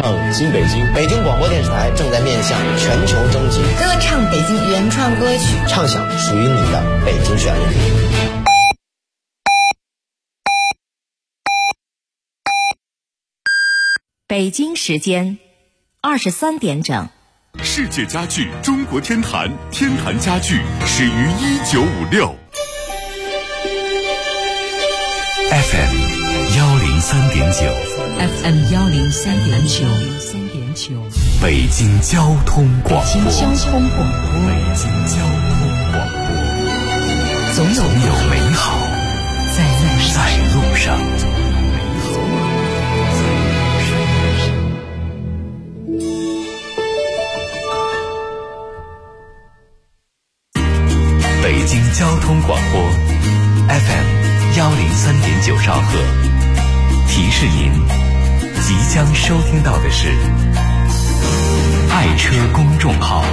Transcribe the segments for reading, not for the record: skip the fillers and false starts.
唱新北京。 北京广播电视台正在面向全球征集歌唱北京原创歌曲， 唱响属于你的北京旋律。 北京时间23点整。 世界家具中国天坛，天坛家具始于1956。FM 103.9，FM 103.9， 北京交通广播， 北京交通广播，总有美好在路上。北京交通广播 FM 103.9兆赫，提示您即将收听到的是爱车公众号。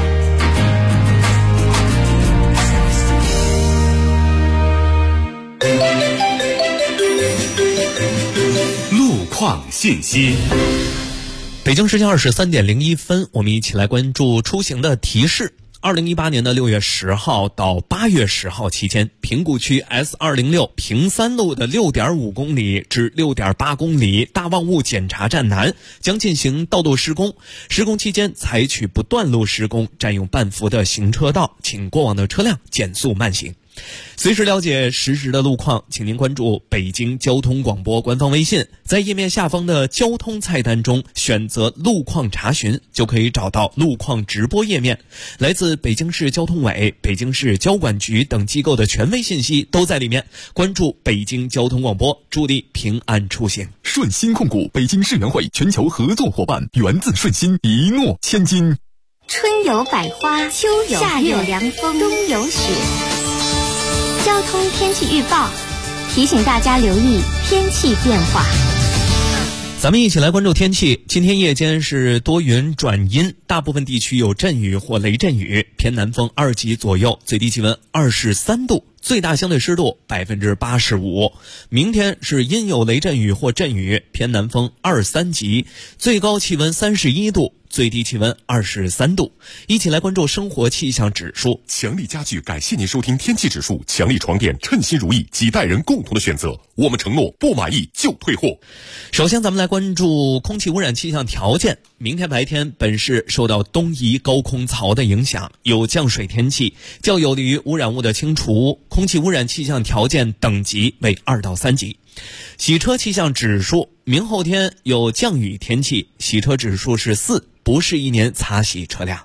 路况信息。 北京时间23点01分，我们一起来关注出行的提示。2018年的6月10号到8月10号期间，平谷区 S206 平三路的 6.5 公里至 6.8 公里大望雾检查站南将进行道路施工，施工期间采取不断路施工，占用半幅的行车道，请过往的车辆减速慢行。随时了解实时的路况，请您关注北京交通广播官方微信，在页面下方的交通菜单中选择路况查询，就可以找到路况直播页面。来自北京市交通委、北京市交管局等机构的权威信息都在里面。关注北京交通广播，助力平安出行。 顺心控股北京世园会全球合作伙伴，源自顺心，一诺千金。 春有百花，秋有夏有凉风，冬有雪。交通天气预报提醒大家留意天气变化。 咱们一起来关注天气。今天夜间是多云转阴，大部分地区有阵雨或雷阵雨，偏南风2级左右，最低气温23度，最大相对湿度85%。明天是阴有雷阵雨或阵雨，偏南风2-3级，最高气温31度，最低气温23度。一起来关注生活气象指数。 强力家具感谢您收听天气指数。强力床垫，称心如意，几代人共同的选择。我们承诺不满意就退货。 首先咱们来关注空气污染气象条件。明天白天本市受到东移高空槽的影响，有降水天气，较有利于污染物的清除，空气污染气象条件等级为2到3级。洗车气象指数，明后天有降雨天气，洗车指数是4，不适宜年擦洗车辆。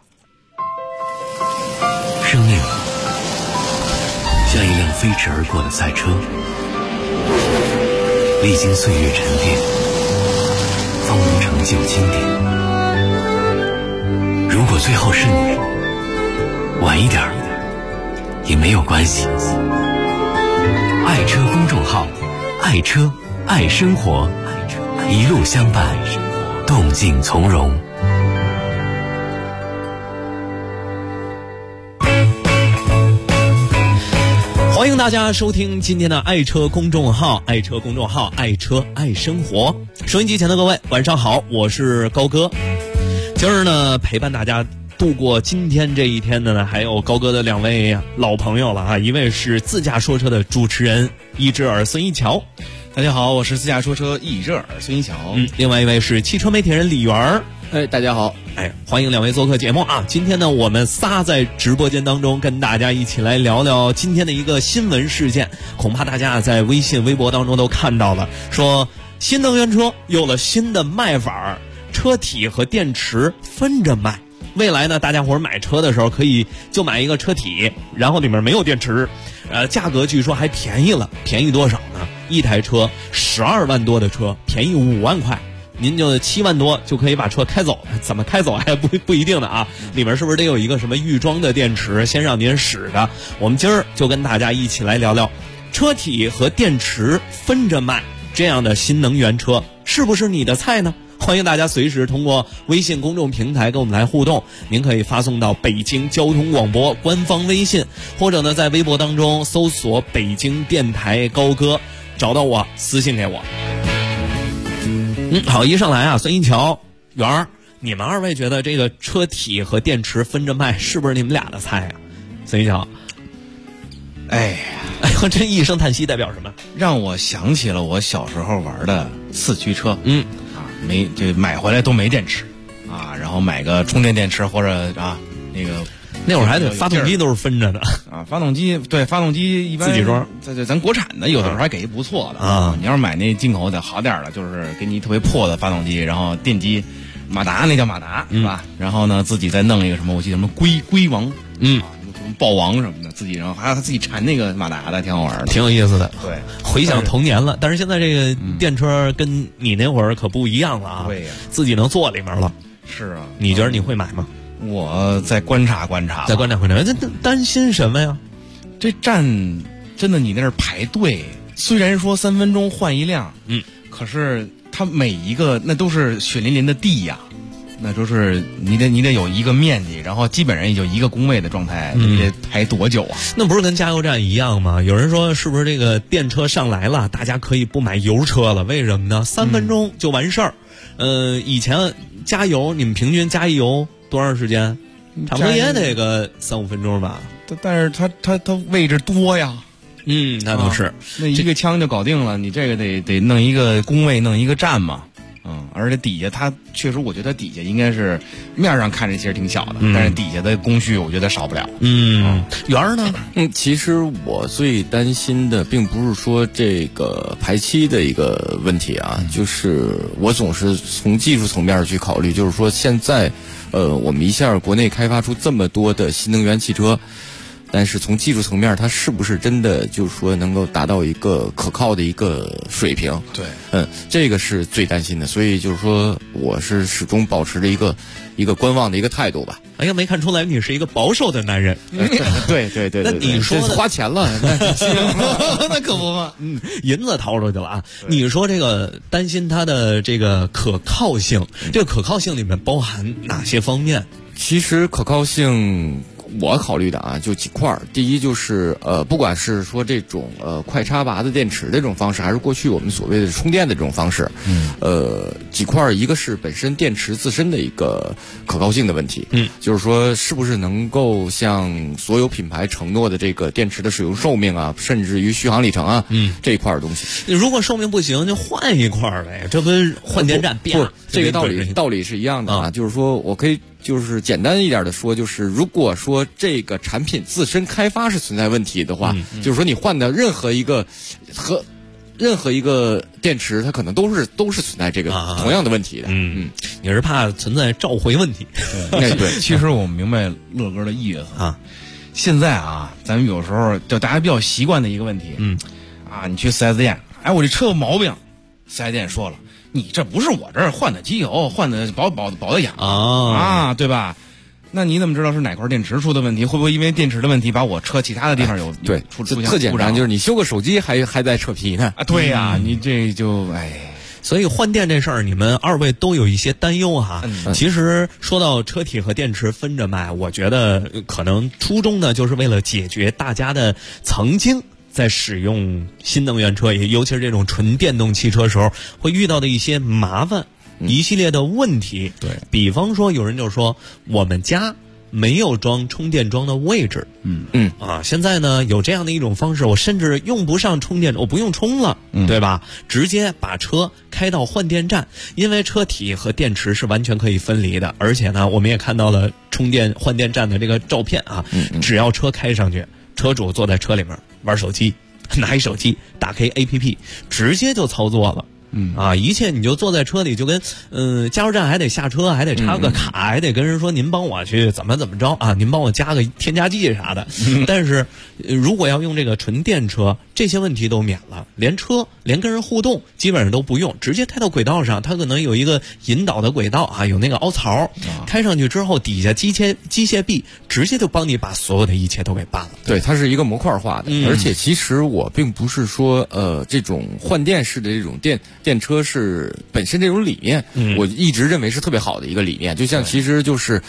生命像一辆飞驰而过的赛车，历经岁月沉淀，方能成就经典。如果最后是你，晚一点也没有关系。爱车公众号，爱车爱生活，一路相伴，动静从容。 欢迎大家收听今天的爱车公众号，爱车公众号，爱车爱生活。收音机前的各位晚上好，我是高哥。今儿呢陪伴大家度过今天这一天的呢，还有高哥的2位老朋友了啊，一位是自驾说车的主持人一只耳孙一桥。 大家好，我是自驾说车一只耳孙一桥。 另外一位是汽车媒体人李元。 大家好。 欢迎2位做客节目啊！今天呢，我们仨在直播间当中跟大家一起来聊聊今天的一个新闻事件。恐怕大家在微信、微博当中都看到了，说新能源车有了新的卖法，车体和电池分着卖。未来呢，大家伙买车的时候可以就买一个车体，然后里面没有电池，价格据说还便宜了，便宜多少呢？一台车12万多的车，便宜5万块。您就7万多就可以把车开走，怎么开走还不一定的啊。里面是不是得有一个什么预装的电池，先让您使的？我们今儿就跟大家一起来聊聊车体和电池分着卖这样的新能源车是不是你的菜呢？欢迎大家随时通过微信公众平台跟我们来互动，您可以发送到北京交通广播官方微信，或者呢在微博当中搜索北京电台高哥，找到我私信给我。好，一上来啊，孙一桥圆儿，你们二位觉得这个车体和电池分着卖，是不是你们俩的菜啊？孙一晓， 哎呀， 哎呦，这一声叹息代表什么？ 让我想起了我小时候玩的四驱车。这买回来都没电池啊，然后买个充电电池或者那个那会儿还得发动机都是分着的啊，发动机一般自己装， 咱国产的有的时候还给一不错的啊。你要是买那进口的好点的，就是给你特别破的发动机，然后电机马达那叫马达是吧？然后呢自己再弄一个什么，我记得什么龟王，什么豹王什么的，自己然后还有他自己缠那个马达的，挺好玩的， 挺有意思的。 对， 回想童年了。但是现在这个电车跟你那会儿可不一样了啊， 对呀， 自己能坐里面了。 是啊， 你觉得你会买吗？ 我再观察观察， 这担心什么呀？ 这站真的你在那儿排队，虽然说3分钟换一辆，可是它每一个那都是血淋淋的地呀，那就是你得有一个面积，然后基本上也就一个工位的状态，你得排多久啊？ 那不是跟加油站一样吗？有人说是不是这个电车上来了，大家可以不买油车了？为什么呢？3分钟就完事儿。以前加油你们平均加一油多长时间？差不多也得个3-5分钟吧。 但是它位置多呀。 那都是， 那一个枪就搞定了。你这个得弄一个工位，弄一个站嘛。而且底下它确实，我觉得底下应该是面上看着其实挺小的，但是底下的工序我觉得少不了。 圆儿呢？ 其实我最担心的并不是说这个排期的一个问题啊，就是我总是从技术层面去考虑，就是说现在，我们一下国内开发出这么多的新能源汽车。但是从技术层面，它是不是真的就是说能够达到一个可靠的一个水平？ 对， 这个是最担心的。所以就是说，我是始终保持着一个观望的一个态度吧。 哎呀，没看出来你是一个保守的男人。 对。 那你说花钱了， 那可不嘛。银子掏出去了啊。你说这个担心它的这个可靠性，这个可靠性里面包含哪些方面？ 其实可靠性。我考虑的啊，就几块儿。第一就是不管是说这种快插拔的电池的这种方式，还是过去我们所谓的充电的这种方式，几块儿，一个是本身电池自身的一个可靠性的问题，就是说是不是能够像所有品牌承诺的这个电池的使用寿命啊，甚至于续航里程啊，这一块儿东西。 如果寿命不行，就换一块儿呗，这不是换电站变？ 这个道理是一样的啊，就是说我可以。就是简单一点的说，就是如果说这个产品自身开发是存在问题的话，就是说你换的任何一个电池，它可能都是存在这个同样的问题的。 你是怕存在召回问题？ 对，其实我明白乐哥的意思啊。现在啊，咱们有时候就大家比较习惯的一个问题，你去 4S 店，我这车有毛病，4S 店说了。你这不是我这儿换的机油，换的保的养对吧？那你怎么知道是哪块电池出的问题？会不会因为电池的问题把我车其他的地方有出现特简单，就是你修个手机还在扯皮呢对呀，你这就所以换电这事儿，你们二位都有一些担忧哈。其实说到车体和电池分着卖，我觉得可能初衷呢，就是为了解决大家的曾经。在使用新能源车，也尤其是这种纯电动汽车时候，会遇到的一些麻烦，一系列的问题。 对， 比方说，有人就说我们家没有装充电桩的位置。现在呢有这样的一种方式，我甚至用不上充电，我不用充了，对吧？直接把车开到换电站，因为车体和电池是完全可以分离的，而且呢，我们也看到了充电换电站的这个照片啊。只要车开上去，车主坐在车里面。玩手机，拿一手机打开 APP， 直接就操作了。一切你就坐在车里，就跟加油站还得下车，还得插个卡，还得跟人说您帮我去怎么着啊，您帮我加个添加剂啥的。但是如果要用这个纯电车，这些问题都免了，连跟人互动基本上都不用，直接开到轨道上，它可能有一个引导的轨道啊，有那个凹槽，开上去之后底下机械臂直接就帮你把所有的一切都给办了。 对，它是一个模块化的，而且其实我并不是说这种换电式的这种电车是本身这种理念，我一直认为是特别好的一个理念。就像其实就是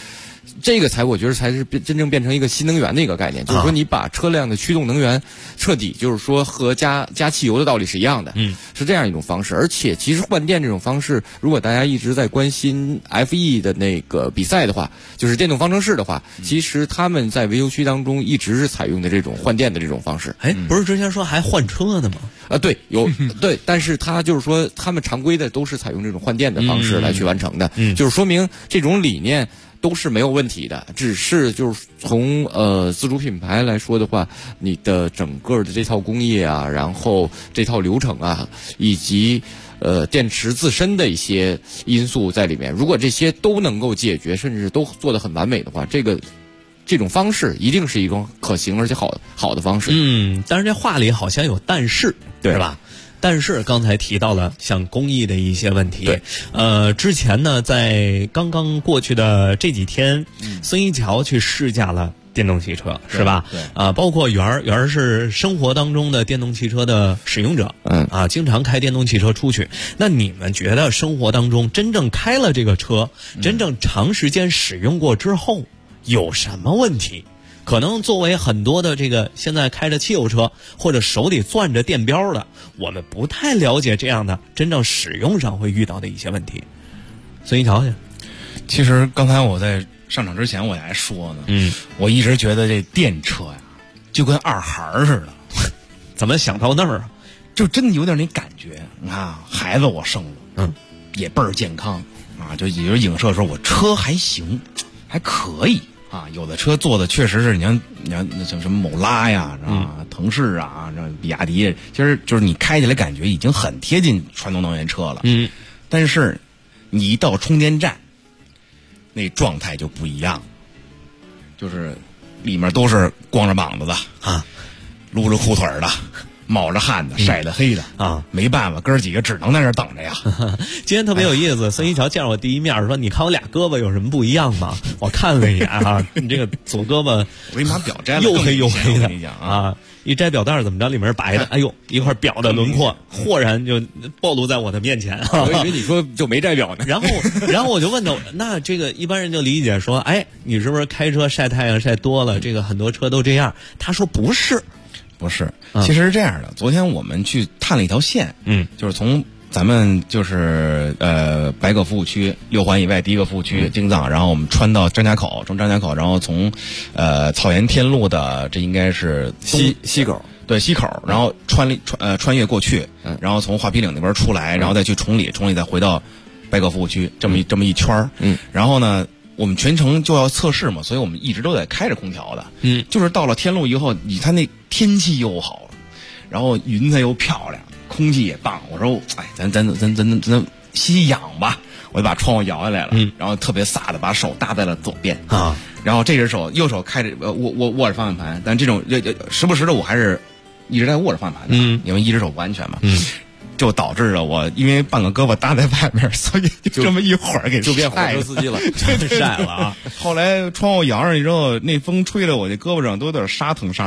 这个我觉得才是真正变成一个新能源的一个概念，就是说你把车辆的驱动能源彻底就是说和加汽油的道理是一样的，是这样一种方式。而且其实换电这种方式，如果大家一直在关心 F1 的那个比赛的话，就是电动方程式的话，其实他们在维修区当中一直是采用的这种换电的这种方式。 不是之前说还换车的吗？ 对，有对，但是他就是说他们常规的都是采用这种换电的方式来去完成的，就是说明这种理念都是没有问题的，只是就是从自主品牌来说的话，你的整个的这套工业啊，然后这套流程啊，以及电池自身的一些因素在里面，如果这些都能够解决，甚至都做得很完美的话，这种方式一定是一种可行而且好的方式。 但是这话里好像有但是，是吧？但是刚才提到了像工艺的一些问题，之前呢，在刚刚过去的这几天，孙一桥去试驾了电动汽车，是吧？对，包括圆儿是生活当中的电动汽车的使用者，经常开电动汽车出去。那你们觉得生活当中真正开了这个车，真正长时间使用过之后，有什么问题？可能作为很多的这个现在开着汽油车或者手里攥着电标的，我们不太了解这样的真正使用上会遇到的一些问题。孙一桥去。 其实刚才我在上场之前我还说呢，我一直觉得这电车呀，就跟二孩似的。 怎么想到那儿啊？ 就真的有点那感觉。你看孩子我生了，也倍儿健康啊，就也就是影射说我车还行，还可以。有的车做的确实是你像那像什么某拉呀，腾势啊，比亚迪，其实就是你开起来感觉已经很贴近传统能源车了。但是你一到充电站，那状态就不一样，就是里面都是光着膀子的撸着裤腿的。冒着汗的，晒得黑的没办法，哥儿几个只能在那儿等着呀。 今天特别有意思，孙一桥见着我第一面说：“你看我俩胳膊有什么不一样吗？”我看了一眼你这个左胳膊我给你把表摘了， 又黑又黑的啊！ 一摘表带怎么着，里面是白的，哎呦，一块表的轮廓豁然就暴露在我的面前。 我以为你说就没摘表呢。 然后我就问他，那这个一般人就理解说，你是不是开车晒太阳晒多了？这个很多车都这样。他说不是。 其实是这样的。昨天我们去探了一条线，就是从咱们就是白葛服务区6环以外第一个服务区京藏，然后我们穿到张家口，然后从草原天路的这应该是西口， 对西口，然后穿越过去，然后从华皮岭那边出来，然后再去崇礼再回到白葛服务区，这么一圈儿，然后呢。我们全程就要测试嘛，所以我们一直都在开着空调的。就是到了天路以后，它那天气又好，然后云彩又漂亮，空气也棒。我说，咱吸吸氧吧。我就把窗户摇下来了，然后特别飒的把手搭在了左边然后这只手右手开着握着方向盘，但这种时不时的我还是一直在握着方向盘的，因为一只手不安全嘛。就导致了我因为半个胳膊搭在外面，所以就这么一会儿给就变火车司机了， 晒了啊！ 后来窗户摇上去之后，那风吹的我这胳膊上都有点沙疼。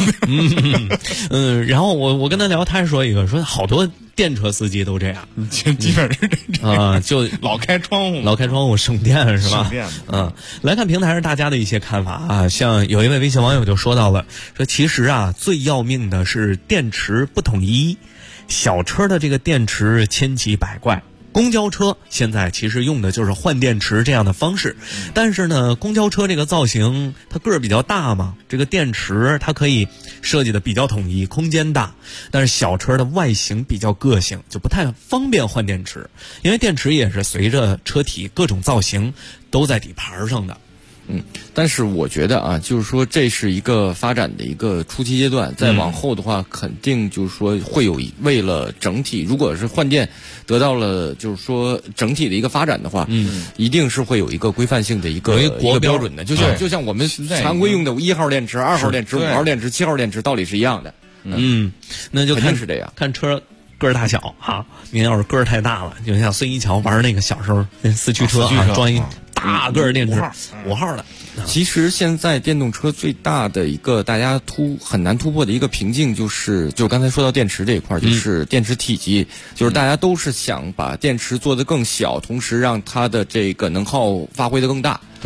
然后我跟他聊，他说说好多电车司机都这样， 基本是这样就老开窗户省电是吧？ 省电。 来看平台上大家的一些看法啊，像有一位微信网友就说到了，说其实最要命的是电池不统一。小车的这个电池千奇百怪，公交车现在其实用的就是换电池这样的方式，但是呢，公交车这个造型它个儿比较大嘛，这个电池它可以设计的比较统一，空间大，但是小车的外形比较个性，就不太方便换电池，因为电池也是随着车体各种造型都在底盘上的。 但是我觉得就是说这是一个发展的一个初期阶段，再往后的话，肯定就是说会有为了整体，如果是换电得到了就是说整体的一个发展的话，一定是会有一个规范性的一个标准的，就像我们常规用的1号电池、2号电池、5号电池、7号电池道理是一样的。 那就看是这样， 看车个儿大小您要是个儿太大了，就像孙一桥玩那个小时候那四驱车装一大个电池5号的。 其实现在电动车最大的一个大家很难突破的一个瓶颈，就是刚才说到电池这一块，就是电池体积，就是大家都是想把电池做得更小，同时让它的这个能耗发挥得更大。 对。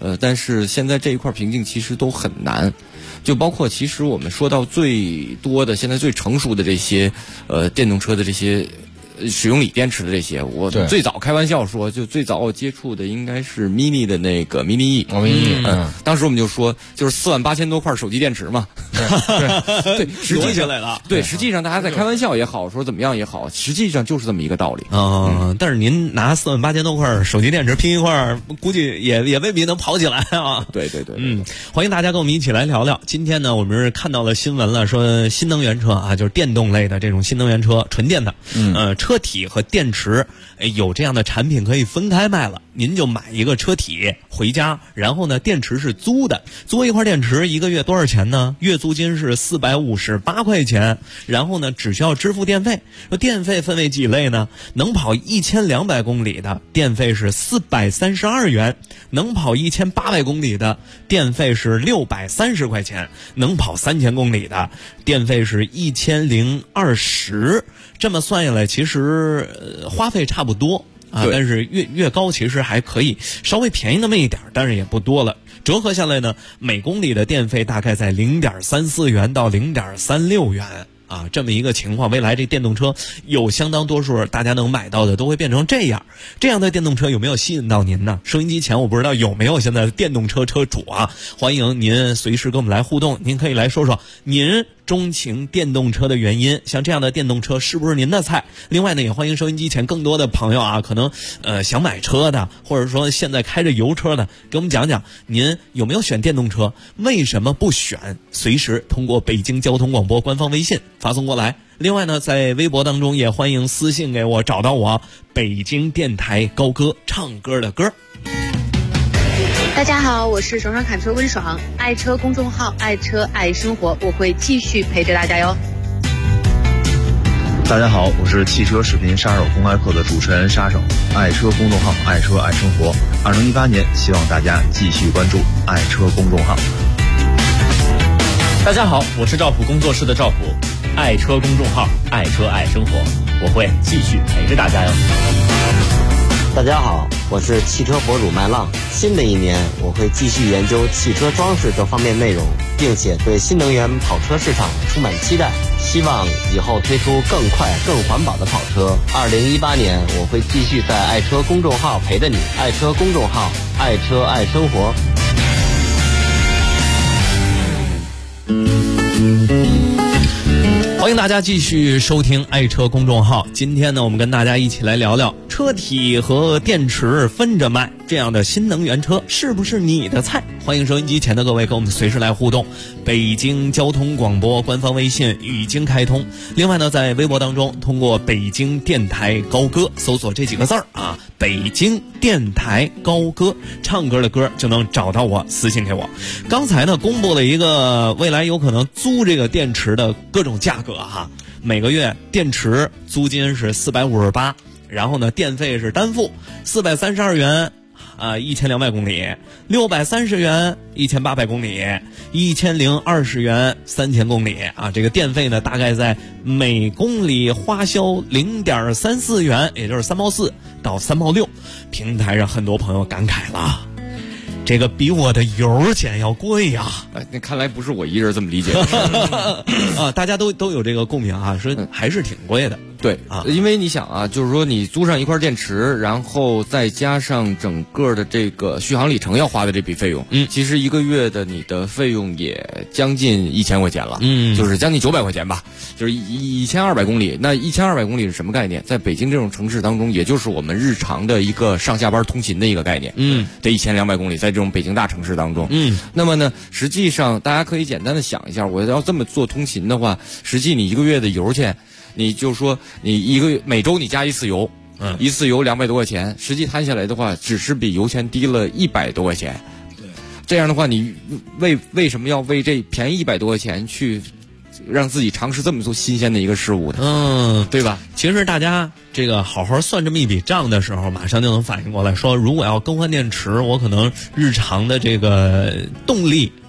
但是现在这一块瓶颈其实都很难。就包括其实我们说到最多的现在最成熟的这些电动车的这些使用锂电池的这些，我最早开玩笑说，就最早我接触的应该是 mini 的那个 mini E，当时我们就说就是48000多块手机电池嘛，对，实际上实际上大家在开玩笑也好，说怎么样也好，实际上就是这么一个道理。 但是您拿48000多块手机电池拼一块，估计也未必能跑起来啊。 对， 欢迎大家跟我们一起来聊聊。今天呢，我们是看到了新闻了，说新能源车啊，就是电动类的这种新能源车，纯电的，车体和电池有这样的产品可以分开卖了。您就买一个车体回家，然后呢电池是租的，租一块电池一个月多少钱呢？月租金是458块钱，然后呢只需要支付电费。说电费分为几类呢？能跑1200公里的电费是432元，能跑1800公里的电费是630块钱，能跑3000公里的电费是1020。这么算下来，其实花费差不多啊，但是越高其实还可以稍微便宜那么一点，但是也不多了。折合下来呢，每公里的电费大概在0.34元到0.36元。这么一个情况，未来这电动车有相当多数大家能买到的都会变成这样的电动车，有没有吸引到您呢？收音机前我不知道有没有现在的电动车车主啊，欢迎您随时跟我们来互动，您可以来说说您钟情电动车的原因，像这样的电动车是不是您的菜？另外呢，也欢迎收音机前更多的朋友啊，可能想买车的，或者说现在开着油车的，给我们讲讲您有没有选电动车，为什么不选？随时通过北京交通广播官方微信发送过来。另外呢，在微博当中也欢迎私信给我，找到我北京电台高歌唱歌的歌。 大家好，我是爽爽侃车温爽，爱车公众号爱车爱生活，我会继续陪着大家哟。 大家好，我是汽车视频杀手公开课的主持人杀手，爱车公众号爱车爱生活。2018年，希望大家继续关注爱车公众号。 大家好，我是赵普工作室的赵普，爱车公众号爱车爱生活，我会继续陪着大家哟。 大家好，我是汽车博主麦浪。新的一年，我会继续研究汽车装饰这方面内容，并且对新能源跑车市场充满期待，希望以后推出更快、更环保的跑车。2018年，我会继续在爱车公众号陪着你，爱车公众号，爱车爱生活。 欢迎大家继续收听爱车公众号。今天呢，我们跟大家一起来聊聊车体和电池分着卖，这样的新能源车是不是你的菜？欢迎收音机前的各位跟我们随时来互动。北京交通广播官方微信已经开通，另外呢，在微博当中通过北京电台高歌搜索这几个字儿啊，北京电台高歌唱歌的歌就能找到我，私信给我。刚才呢，公布了一个未来有可能租这个电池的各种价格哈，每个月电池租金是458，然后呢，电费是单付432元。1200公里，630元1800公里，1020元3000公里啊！这个电费呢，大概在每公里花销0.34元，也就是3毛4到3毛6。平台上很多朋友感慨了，这个比我的油钱要贵呀！ 那看来不是我一人这么理解啊，大家都有这个共鸣啊，说还是挺贵的。 对啊，因为你想啊，就是说你租上一块电池，然后再加上整个的这个续航里程要花的这笔费用，其实一个月的你的费用也将近1000块钱了，就是将近900块钱吧，就是1200公里。那1200公里是什么概念？在北京这种城市当中，也就是我们日常的一个上下班通勤的一个概念。这1200公里在这种北京大城市当中，那么呢，实际上大家可以简单的想一下，我要这么做通勤的话，实际你一个月的油钱。你就说你一个月每周你加一次油，一次油200多块钱，实际摊下来的话，只是比油钱低了100多块钱。对，这样的话，你为什么要为这便宜100多块钱去让自己尝试这么做新鲜的一个事物呢？对吧？ 其实大家这个好好算这么一笔账的时候，马上就能反应过来，说如果要更换电池，我可能日常的这个动力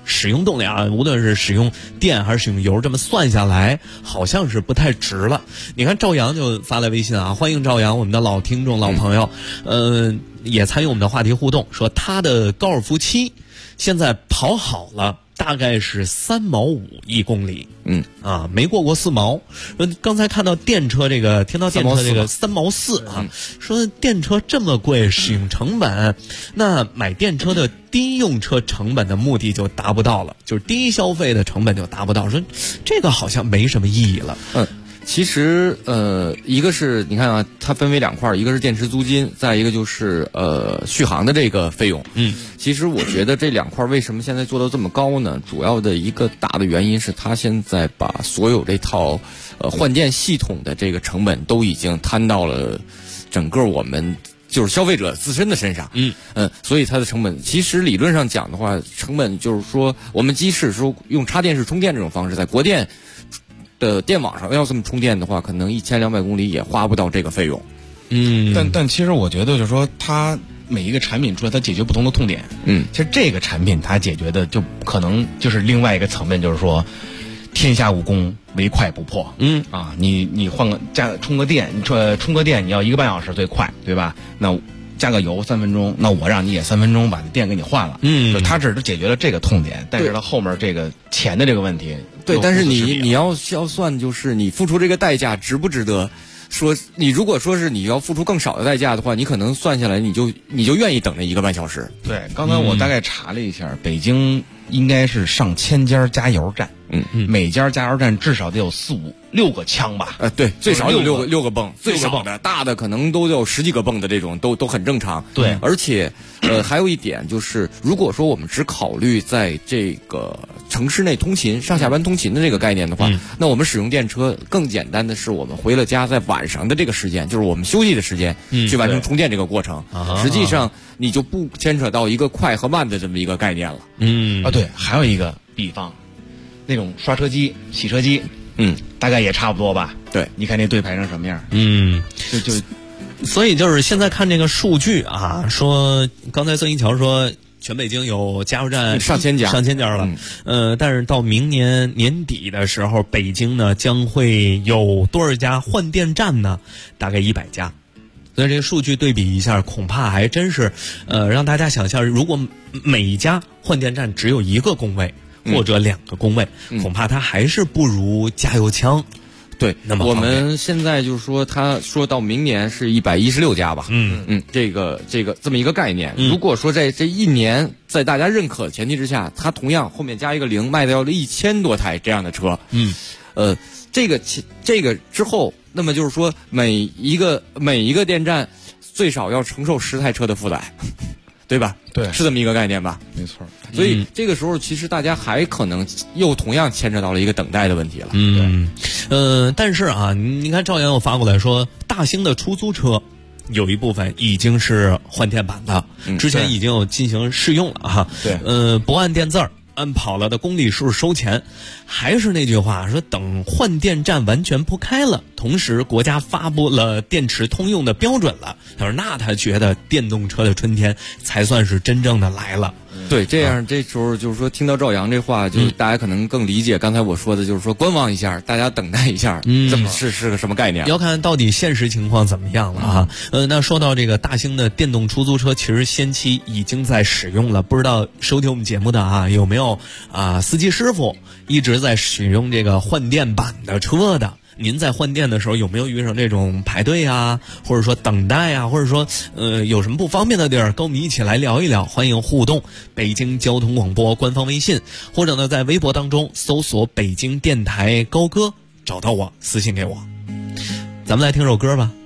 使用动力啊，无论是使用电还是使用油，这么算下来好像是不太值了。你看赵阳就发来微信啊，欢迎赵阳，我们的老听众老朋友，也参与我们的话题互动，说他的高尔夫7现在跑好了，大概是3毛5一公里，没过4毛。刚才看到电车这个，听到电车这个3毛4啊，说电车这么贵，使用成本，那买电车的低用车成本的目的就达不到了，就是低消费的成本就达不到，说这个好像没什么意义了。 其实一个是你看啊，它分为2块，一个是电池租金，再一个就是续航的这个费用。其实我觉得这2块为什么现在做到这么高呢？主要的一个大的原因是它现在把所有这套换电系统的这个成本都已经摊到了整个我们就是消费者自身的身上。所以它的成本其实理论上讲的话，成本就是说我们即使说用插电式充电这种方式，在国电的电网上要这么充电的话，可能1200公里也花不到这个费用。 但其实我觉得就是说，它每一个产品出来，它解决不同的痛点。其实这个产品它解决的就可能就是另外一个层面，就是说，天下武功唯快不破。你换个充个电，充个电你要1个半小时最快，对吧？那加个油3分钟，那我让你也3分钟把电给你换了。就它只是解决了这个痛点，但是它后面这个钱的这个问题。 对，但是你要算，就是你付出这个代价值不值得？说你如果说是你要付出更少的代价的话，你可能算下来你就愿意等那1个半小时。 对，刚才我大概查了一下，北京应该是上千家加油站，每家加油站至少得有4、5、6个枪吧？ 对，最少有6个泵，最少的大的可能都有10几个泵的这种，都很正常。 对， 而且还有一点就是，如果说我们只考虑在这个城市内通勤、上下班通勤的这个概念的话，那我们使用电车更简单的是，我们回了家在晚上的这个时间，就是我们休息的时间，去完成充电这个过程。实际上你就不牵扯到一个快和慢的这么一个概念了。 对，还有一个比方，那种刷车机、洗车机，大概也差不多吧。 对， 你看那队排成什么样？ 所以就是现在看这个数据啊，说刚才曾一桥说全北京有加油站上千家了，但是到明年年底的时候，北京呢将会有多少家换电站呢？大概100家。所以这个数据对比一下，恐怕还真是，让大家想象，如果每一家换电站只有1个工位或者2个工位，恐怕它还是不如加油枪。 对， 那么我们现在就是说，他说到明年是116家吧，这么一个概念。如果说在这1年在大家认可的前提之下，它同样后面加一个0，卖掉了1000多台这样的车，这个之后，那么就是说每一个电站最少要承受10台车的负载，对吧？ 对， 是这么一个概念吧？ 没错。 所以这个时候，其实大家还可能又同样牵扯到了一个等待的问题了。 但是啊，你看赵阳又发过来说，大兴的出租车有一部分已经是换电版的，之前已经有进行试用了哈。 对， 不按电字儿，按跑了的公里数收钱。还是那句话，说等换电站完全铺开了，同时国家发布了电池通用的标准了，他说那他觉得电动车的春天才算是真正的来了。 对，这样这时候就是说，听到赵阳这话，就大家可能更理解刚才我说的，就是说观望一下，大家等待一下，这么是个什么概念？ 要看到底现实情况怎么样了啊。那说到这个大兴的电动出租车，其实先期已经在使用了，不知道收听我们节目的啊有没有司机师傅一直在使用这个换电版的车的？您在换电的时候有没有遇上这种排队啊，或者说等待啊，或者说有什么不方便的地儿，跟我们一起来聊一聊，欢迎互动。北京交通广播官方微信，或者呢在微博当中搜索北京电台高歌，找到我私信给我。咱们来听首歌吧。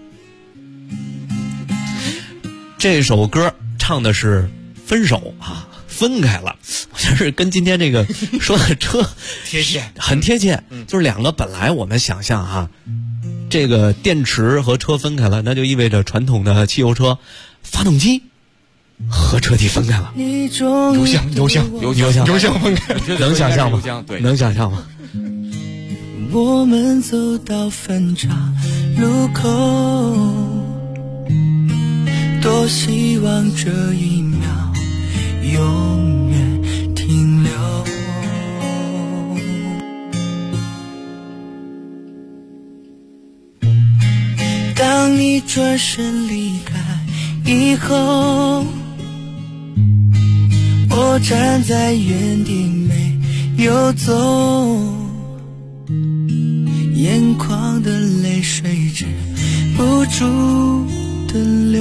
这首歌唱的是分手啊，分开了，我觉得是跟今天这个说的车贴切， 很贴切。就是两个本来我们想象哈，这个电池和车分开了，那就意味着传统的汽油车发动机和车体分开了。 油箱分开， 能想象吗？ 对， 能想象吗？ 我们走到分岔路口，多希望这一秒永远停留。 身离开以后，我站在原地没有走，眼眶的泪水止不住的流，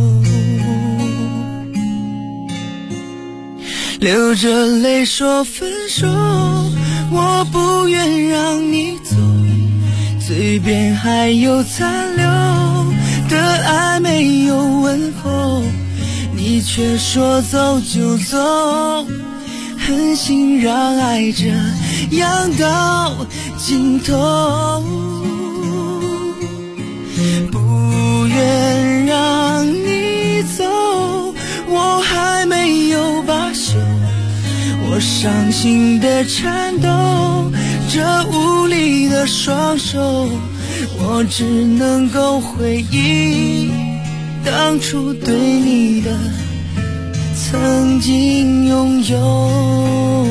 流着泪说分手，我不愿让你走，嘴边还有残留的爱没有问候，你却说走就走，狠心让爱这样到尽头，不愿让你走，我还没有罢休，我伤心的颤抖，这无力的双手，我只能够回忆当初对你的曾经拥有。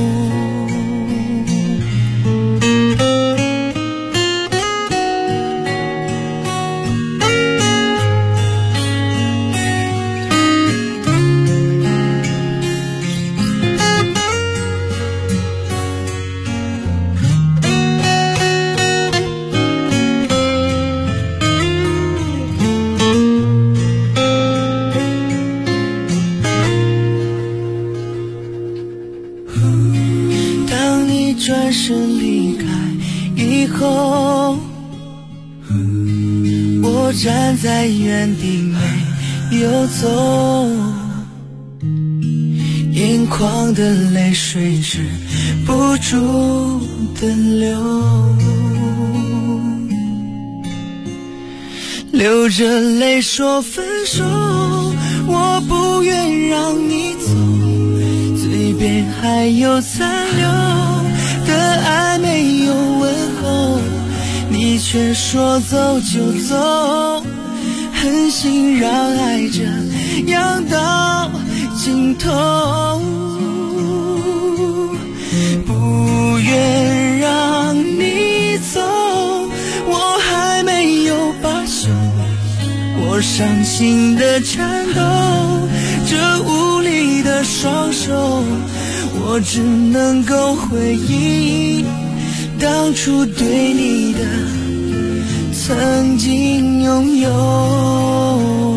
转身离开以后，我站在原地没有走，眼眶的泪水止不住的流，流着泪说分手，我不愿让你走，嘴边还有残留的爱没有问候，你却说走就走，狠心让爱这样到尽头，不愿让你走，我还没有罢休，我伤心的颤抖，这无力的双手，我只能够回忆当初对你的曾经拥有。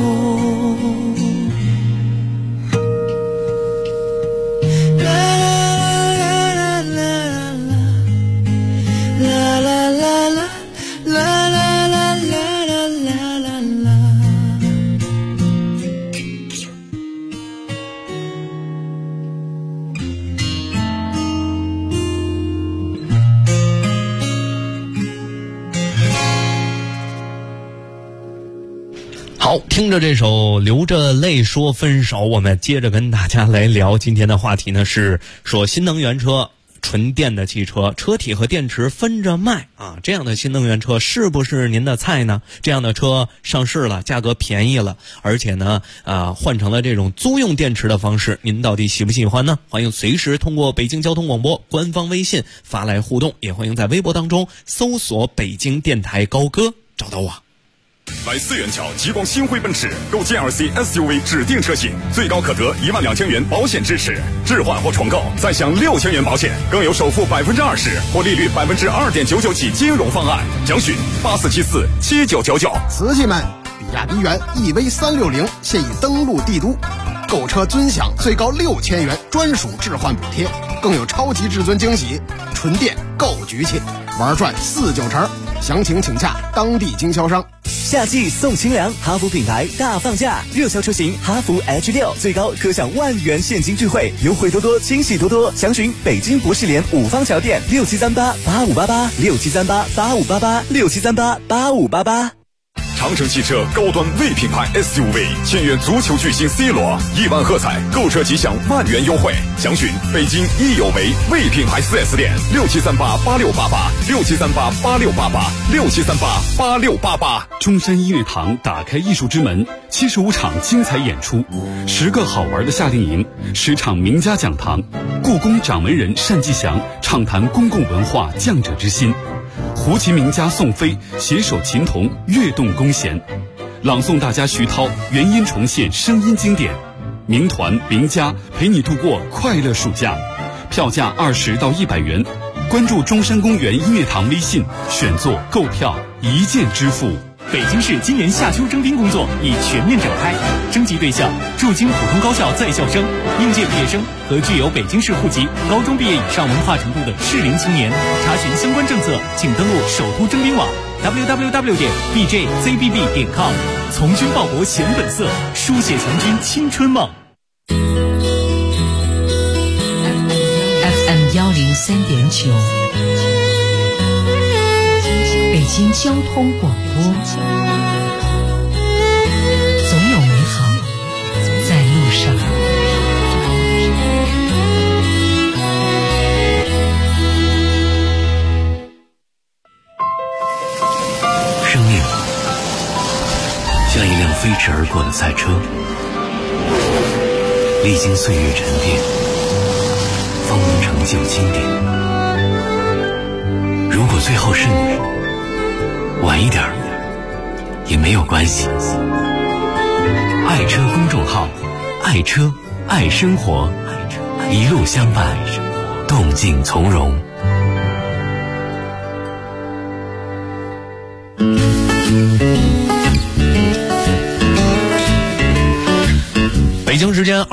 好，听着这首流着泪说分手，我们接着跟大家来聊今天的话题呢，是说新能源车纯电的汽车，车体和电池分着卖啊，这样的新能源车是不是您的菜呢？这样的车上市了，价格便宜了，而且呢换成了这种租用电池的方式，您到底喜不喜欢呢？欢迎随时通过北京交通广播官方微信发来互动，也欢迎在微博当中搜索北京电台高歌找到我。 来4元桥极光星辉奔驰购 GLC SUV 指定车型，最高可得12000元保险支持，置换或重购再享6000元保险，更有首付20%或利率2.99%起金融方案。详询84747999。 瓷器们，比亚迪元 EV360现已登陆帝都，购车尊享最高6000元专属置换补贴，更有超级至尊惊喜，纯电够局气，玩转49成。详情请洽当地经销商。 夏季送清凉，哈弗品牌大放价，热销车型哈弗 H6 最高可享10000元现金钜惠，优惠多多，惊喜多多。详询北京博士联5方桥店673885886738858867388588。 长城汽车高端 V 品牌 SUV 签约足球巨星 C 罗，1万喝彩，购车即享10000元优惠。详询北京益友为 V 品牌 4S 店673886886738868867388688。 中山音乐堂打开艺术之门，75场精彩演出，10个好玩的夏令营，10场名家讲堂，故宫掌门人单霁翔畅谈公共文化匠者之心，胡琴名家宋飞携手琴童跃动弓弦， 朗诵大家徐涛原音重现声音经典，名团名家陪你度过快乐暑假，票价20到100元。关注中山公园音乐堂微信，选座购票一键支付。 北京市今年夏秋征兵工作已全面展开，征集对象驻京普通高校在校生、应届毕业生和具有北京市户籍、高中毕业以上文化程度的适龄青年。查询相关政策，请登录首都征兵网 www.bjzbb.com。从军报国显本色，书写强军青春梦。 FM 103.9，北京交通广播，总有美好在路上。 生命像一辆飞驰而过的赛车，历经岁月沉淀，方能成就经典。如果最后是你，晚一点也没有关系。爱车公众号，爱车爱生活，一路相伴，动静从容。 北京时间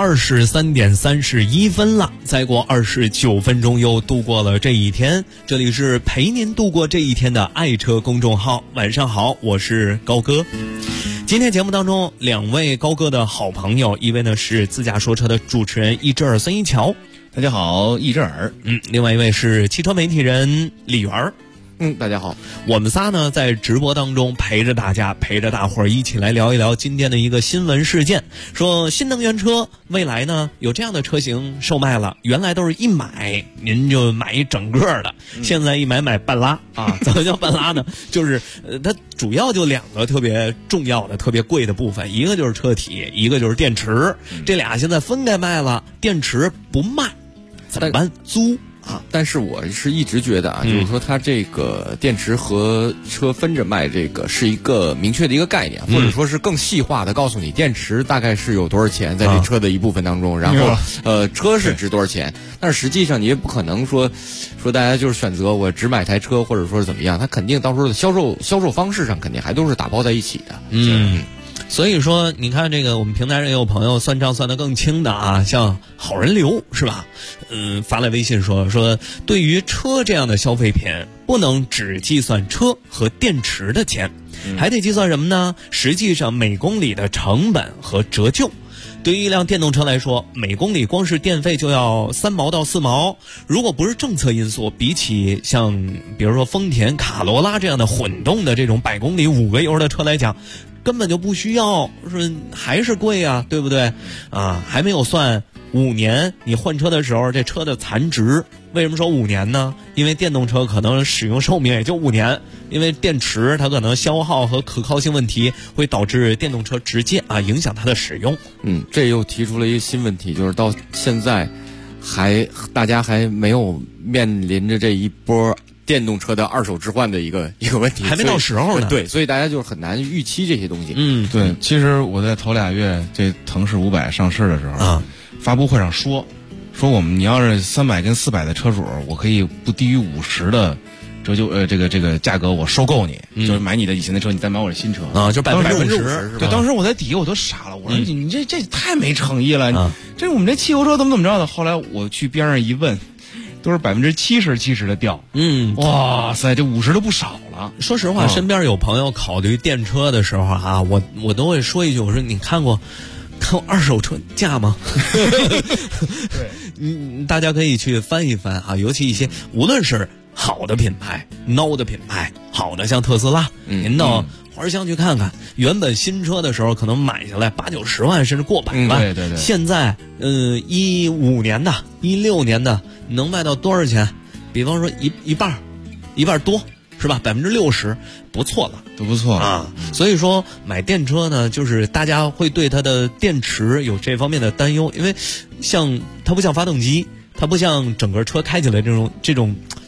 23:31了，再过29分钟又度过了这一天。这里是陪您度过这一天的爱车公众号，晚上好，我是高哥。今天节目当中两位高哥的好朋友，一位呢是自驾说车的主持人易志尔孙一桥， 大家好，易志尔。 另外一位是汽车媒体人李元。 大家好， 我们仨呢在直播当中陪着大家，陪着大伙儿一起来聊一聊今天的一个新闻事件。说新能源车未来呢有这样的车型售卖了，原来都是一买您就买一整个的，现在一买半拉啊。怎么叫半拉呢？就是它主要就两个特别重要的、特别贵的部分，一个就是车体，一个就是电池。这俩现在分开卖了，电池不卖，怎么办？租。 但是我是一直觉得就是说它这个电池和车分着卖，这个是一个明确的一个概念，或者说是更细化的告诉你电池大概是有多少钱在这车的一部分当中，然后车是值多少钱。但是实际上你也不可能说大家就是选择我只买台车，或者说是怎么样，它肯定到时候的销售方式上肯定还都是打包在一起的。 所以说你看这个我们平台上也有朋友算账算得更轻的啊，像好人流是吧？发来微信说对于车这样的消费品，不能只计算车和电池的钱，还得计算什么呢？实际上每公里的成本和折旧。对于一辆电动车来说，每公里光是电费就要3毛到4毛。如果不是政策因素，比起像比如说丰田卡罗拉这样的混动的这种100公里5个油的车来讲，根本就不需要，说还是贵啊，对不对啊？还没有算5年你换车的时候这车的残值。为什么说5年呢？因为电动车可能使用寿命也就5年，因为电池它可能消耗和可靠性问题会导致电动车直接影响它的使用。 这又提出了一个新问题，就是到现在大家还没有面临着这一波电动车的二手置换的一个问题， 还没到时候呢。 对，所以大家就是很难预期这些东西。 对，其实我在头2月这腾势500上市的时候，发布会上说你要是300跟400的车主，我可以不低于50的折旧这个价格我收购你，就是买你的以前的车，你再买我的新车就50%是吧？ 对，当时我在底下我都傻了，我说你这太没诚意了，这我们这汽油车怎么着的？后来我去边上一问，都是70%的掉。哇塞，这50都不少了。 说实话，身边有朋友考虑电车的时候我都会说一句，我说你看过二手车价吗？对，大家可以去翻一翻尤其一些无论是好的品牌、孬的品牌，好的像特斯拉，您到花乡去看看，原本新车的时候可能买下来80-90万，甚至过100万。 对。 现在15年的、16年的能卖到多少钱？比方说一半多。是吧？60%不错了， 都不错啊。所以说买电车呢，就是大家会对它的电池有这方面的担忧，因为它不像发动机，它不像整个车开起来这种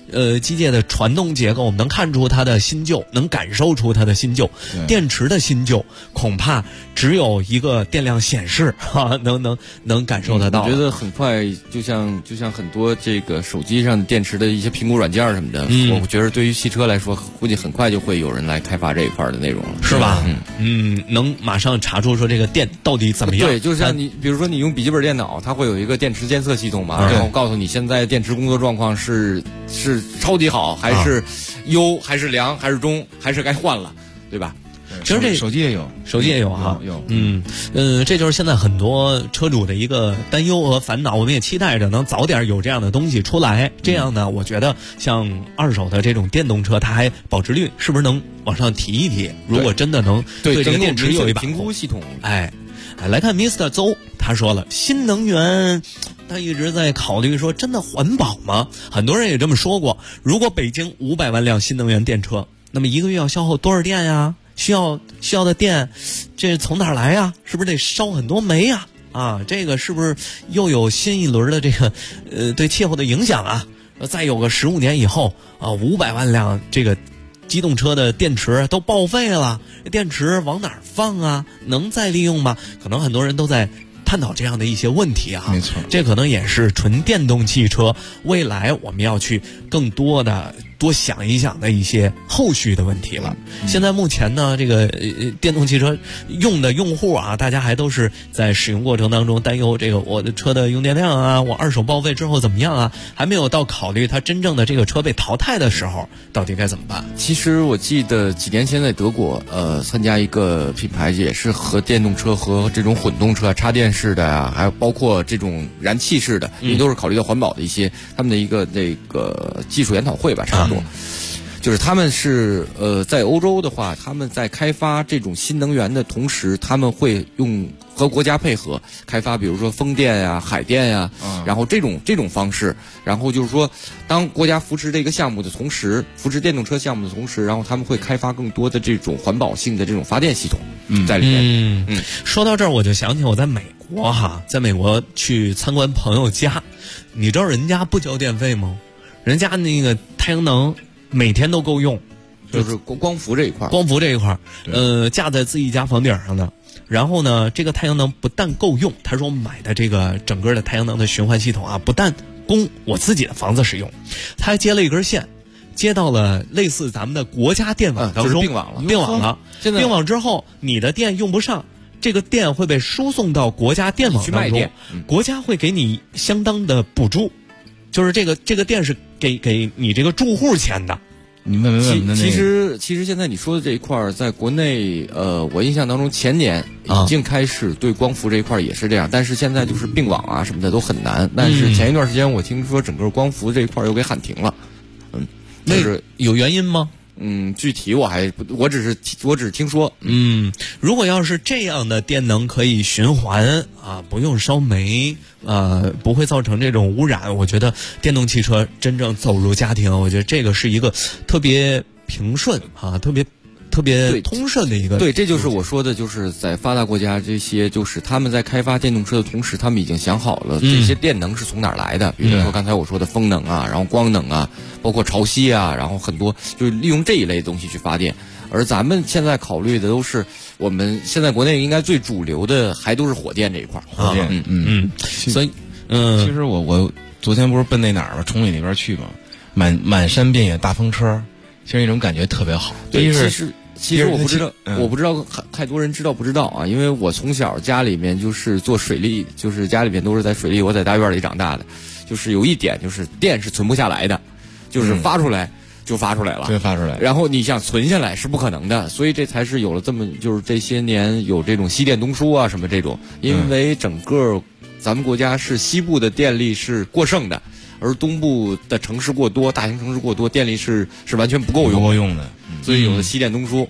机械的传动结构，我们能看出它的新旧，能感受出它的新旧。电池的新旧，恐怕只有一个电量显示能感受得到。 我觉得很快，就像很多这个手机上电池的一些评估软件什么的，我觉得对于汽车来说，估计很快就会有人来开发这一块的内容了， 是吧？能马上查出说这个电到底怎么样？ 对，就像你比如说你用笔记本电脑，它会有一个电池监测系统嘛，然后告诉你现在电池工作状况是超级好，还是优，还是良，还是中，还是该换了，对吧？ 其实这手机也有哈，这就是现在很多车主的一个担忧和烦恼。我们也期待着能早点有这样的东西出来，这样呢，我觉得像二手的这种电动车，它还保值率是不是能往上提一提？如果真的能对这个电池有一把评估系统， 来看 Mr. 邹，他说了，新能源他一直在考虑说，真的环保吗？很多人也这么说过。如果北京500万辆新能源电车，那么一个月要消耗多少电呀？需要的电，这从哪儿来呀？是不是得烧很多煤呀？这个是不是又有新一轮的这个对气候的影响啊？再有个15年以后500万辆这个机动车的电池都报废了，电池往哪儿放啊？能再利用吗？可能很多人都在探讨这样的一些问题啊。 没错， 这可能也是纯电动汽车未来我们要去更多想一想的一些后续的问题了。现在目前呢，这个电动汽车用的用户啊，大家还都是在使用过程当中担忧这个我的车的用电量啊，我二手报废之后怎么样啊，还没有到考虑它真正的这个车被淘汰的时候到底该怎么办。 其实我记得几年前在德国参加一个品牌，也是和电动车和这种混动车插电式的啊，还有包括这种燃气式的，也都是考虑到环保的一些他们的一个那个技术研讨会吧，差不多。就是他们是在欧洲的话，他们在开发这种新能源的同时，他们会和国家配合开发，比如说风电呀、海电呀，然后这种方式，然后就是说，当国家扶持这个项目的同时，扶持电动车项目的同时，然后他们会开发更多的这种环保性的这种发电系统在里面。 说到这儿，我就想起我在美国去参观朋友家，你知道人家不交电费吗？人家那个太阳能每天都够用， 就是光伏这一块， 架在自己家房顶上的。然后呢，这个太阳能不但够用，他说买的这个整个的太阳能的循环系统啊，不但供我自己的房子使用，他还接了一根线，接到了类似咱们的国家电网当中， 就是并网了。 并网之后，你的电用不上，这个电会被输送到国家电网当中，国家会给你相当的补助，就是这个电是给你这个住户钱的。 你问其实现在你说的这一块，在国内我印象当中前年已经开始对光伏这一块也是这样，但是现在就是并网啊什么的都很难。但是前一段时间我听说整个光伏这一块又给喊停了， 就是有原因吗？ 具体我只是听说。 如果要是这样的电能可以循环啊，不用烧煤，不会造成这种污染，我觉得电动汽车真正走入家庭，我觉得这个是一个特别平顺啊，特别通顺的一个。 对，这就是我说的，就是在发达国家这些，就是他们在开发电动车的同时，他们已经想好了这些电能是从哪儿来的，比如说刚才我说的风能啊，然后光能啊，包括潮汐啊，然后很多就是利用这一类东西去发电。而咱们现在考虑的都是我们现在国内应该最主流的还都是火电这一块。 火电， 所以其实我昨天不是奔那哪儿吧，崇礼那边去嘛，满山遍野大风车，其实那种感觉特别好。 对，其实我不知道太多人知道不知道啊？因为我从小家里面就是做水利，就是家里面都是在水利，我在大院里长大的。就是有一点就是电是存不下来的，就是发出来就发出来了， 对，发出来。 然后你想存下来是不可能的，所以这才是有了这么就是这些年有这种西电东输啊什么这种，因为整个咱们国家是西部的电力是过剩的。而东部的城市过多，大型城市过多，电力是完全不够用的， 不够用的， 所以有了西电东输。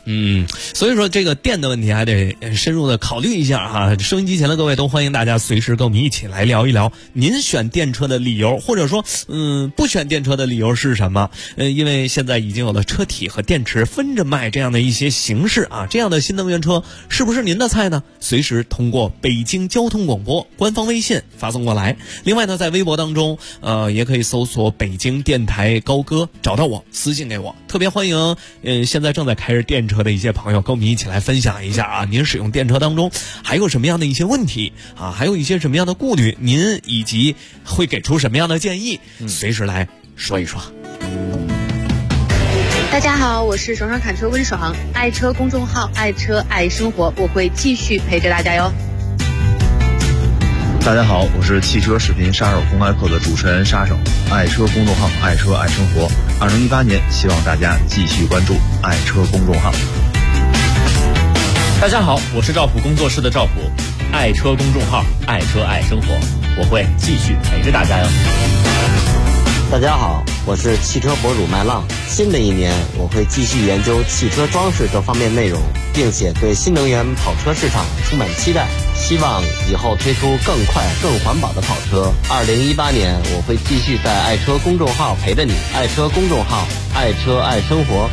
所以说这个电的问题还得深入的考虑一下哈。收音机前的各位都欢迎大家随时跟我们一起来聊一聊，您选电车的理由，或者说不选电车的理由是什么？因为现在已经有了车体和电池分着卖这样的一些形式啊，这样的新能源车是不是您的菜呢？随时通过北京交通广播官方微信发送过来。另外呢，在微博当中也可以搜索北京电台高歌找到我，私信给我。特别欢迎现在正在开着电车的一些朋友跟我们一起来分享一下啊，您使用电车当中还有什么样的一些问题啊，还有一些什么样的顾虑，您以及会给出什么样的建议，随时来说一说。 大家好，我是爽爽侃车温爽，爱车公众号爱车爱生活，我会继续陪着大家哟。 大家好，我是汽车视频杀手公开课的主持人杀手，爱车公众号爱车爱生活。2018年，希望大家继续关注爱车公众号。 大家好，我是赵普工作室的赵普，爱车公众号爱车爱生活，我会继续陪着大家哟。 大家好，我是汽车博主麦浪。新的一年，我会继续研究汽车装饰这方面内容，并且对新能源跑车市场充满期待，希望以后推出更快、更环保的跑车。2018年，我会继续在爱车公众号陪着你，爱车公众号，爱车爱生活。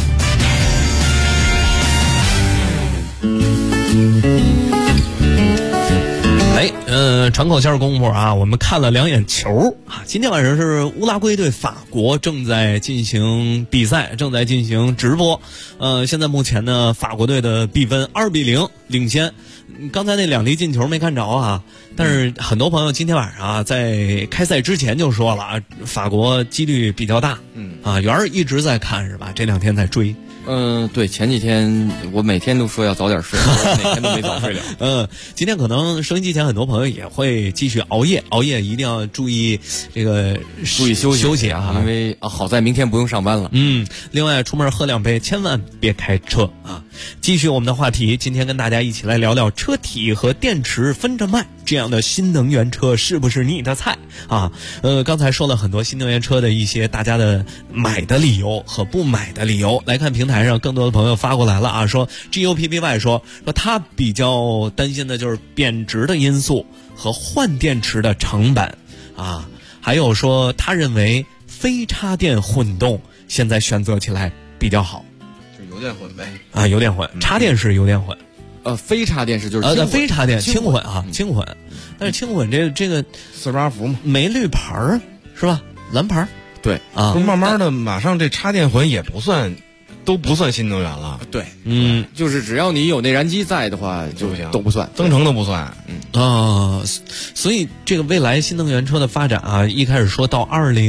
喘口气儿功夫啊，我们看了2眼球啊。今天晚上是乌拉圭对法国正在进行比赛，正在进行直播。现在目前呢，法国队的比分2-0领先。刚才那2粒进球没看着啊，但是很多朋友今天晚上啊，在开赛之前就说了啊，法国几率比较大。元儿一直在看是吧？这2天在追。 对，前几天我每天都说要早点睡，哪天都没早睡了。 今天可能收音机前很多朋友也会继续熬夜一定要注意这个注意休息啊，因为好在明天不用上班了。 另外出门喝2杯，千万别开车啊。继续我们的话题，今天跟大家一起来聊聊车体和电池分着卖这样的新能源车是不是你的菜啊？刚才说了很多新能源车的一些大家的买的理由和不买的理由，来看平台上更多的朋友发过来了啊，说 GUPPY 说他比较担心的就是贬值的因素和换电池的成本啊，还有说他认为非插电混动现在选择起来比较好， 就油电混呗啊，油电混，插电式油电混。 非插电式就是非插电轻混啊，轻混，但是轻混这个 48伏嘛， 没绿牌儿是吧？蓝牌儿。 对啊， 不是慢慢的，马上这插电混也都不算新能源了。 对，就是只要你有内燃机在的话，就都不算， 增程都不算。 所以这个未来新能源车的发展啊，一开始说到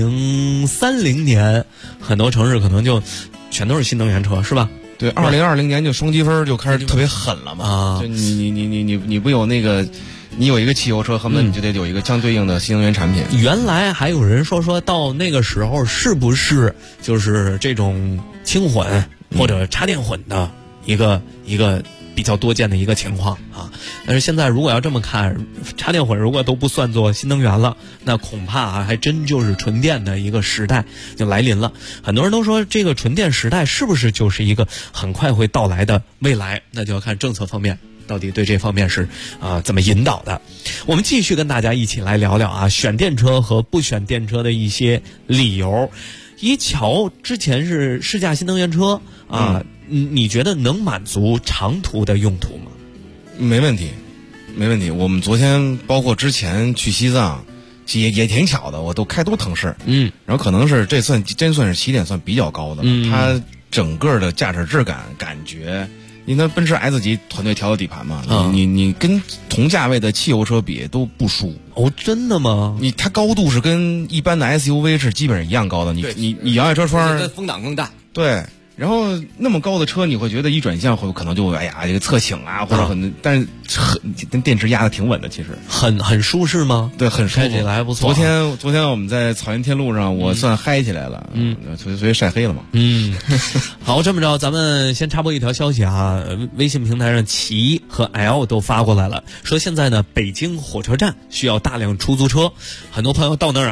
2030年，很多城市可能就全都是新能源车，是吧？ 对，2020年就双积分就开始特别狠了嘛。啊，就你不有那个。你有一个汽油车，恨不得你就得有一个相对应的新能源产品。 原来还有人说到那个时候是不是就是这种轻混或者插电混的一个比较多见的一个情况啊？但是现在如果要这么看，插电混如果都不算作新能源了，那恐怕还真就是纯电的一个时代就来临了。很多人都说这个纯电时代是不是就是一个很快会到来的未来？那就要看政策方面到底对这方面是怎么引导的。我们继续跟大家一起来聊聊啊，选电车和不选电车的一些理由。一桥之前是试驾新能源车啊，你觉得能满足长途的用途吗？ 没问题。我们昨天包括之前去西藏，也挺巧的，我都开都腾势。然后可能是真算是起点算比较高的了。它整个的驾驶质感觉。你那奔驰 S 级团队调的底盘嘛，你跟同价位的汽油车比都不输。 哦，真的吗？ 它高度是跟一般的 SUV 是基本上一样高的。你摇下车窗， 风挡更大。 对，然后那么高的车，你会觉得一转向会可能就这个侧倾啊，或者但是跟电池压的挺稳的，其实很舒适吗？ 对，很舒服， 开起来还不错。 昨天我们在草原天路上，我算嗨起来了，所以晒黑了嘛。 好，这么着，咱们先插播一条消息啊，微信平台上齐和 L 都发过来了，说现在呢，北京火车站需要大量出租车，很多朋友到那儿啊。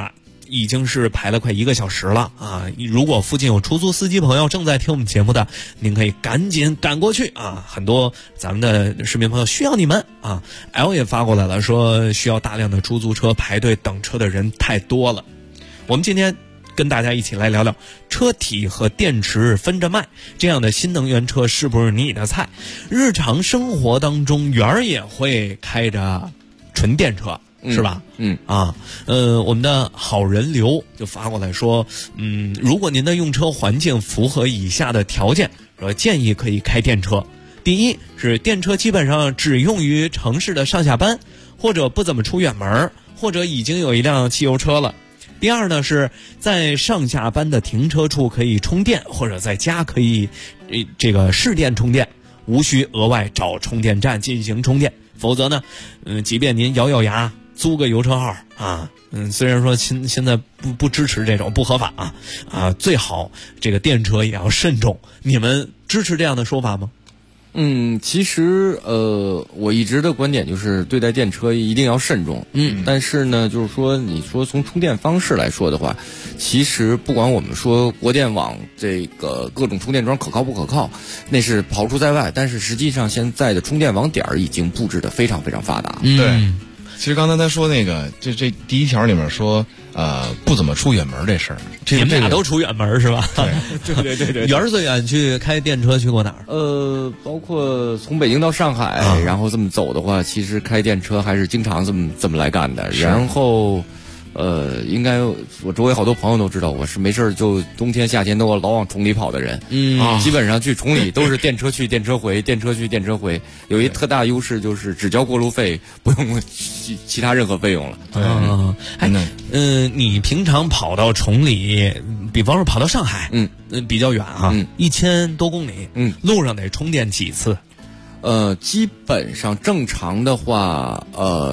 已经是排了快1个小时了啊！如果附近有出租司机朋友正在听我们节目的，您可以赶紧赶过去啊！很多咱们的市民朋友需要你们啊 ！L 也发过来了，说需要大量的出租车排队等车的人太多了。我们今天跟大家一起来聊聊车体和电池分着卖，这样的新能源车是不是你的菜？日常生活当中，圆儿也会开着纯电车。是吧？我们的好人刘就发过来说，如果您的用车环境符合以下的条件，说建议可以开电车。第一是电车基本上只用于城市的上下班，或者不怎么出远门，或者已经有一辆汽油车了。第二呢是在上下班的停车处可以充电，或者在家可以这个市电充电，无需额外找充电站进行充电。否则呢，即便您咬咬牙租个油车号啊，虽然说现在不支持这种不合法啊，最好这个电车也要慎重。你们支持这样的说法吗？ 其实我一直的观点就是对待电车一定要慎重。但是呢，就是说你说从充电方式来说的话，其实不管我们说国电网这个各种充电桩可靠不可靠，那是刨除在外。但是实际上现在的充电网点已经布置得非常非常发达。 对。其实刚才他说那个，这第一条里面说，不怎么出远门这事儿， 你们俩都出远门是吧？ 对。 远最远去开电车去过哪儿？包括从北京到上海，然后这么走的话，其实开电车还是经常这么来干的。然后，应该我周围好多朋友都知道，我是没事就冬天夏天都老往崇礼跑的人。基本上去崇礼都是电车去电车回，电车去电车回。有一特大优势就是只交过路费，不用其他任何费用了。 你平常跑到崇礼，比方说跑到上海，比较远啊，1000多公里，路上得充电几次？ 基本上正常的话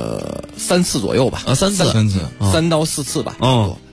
，3次左右吧。 3次 ，3到4次吧。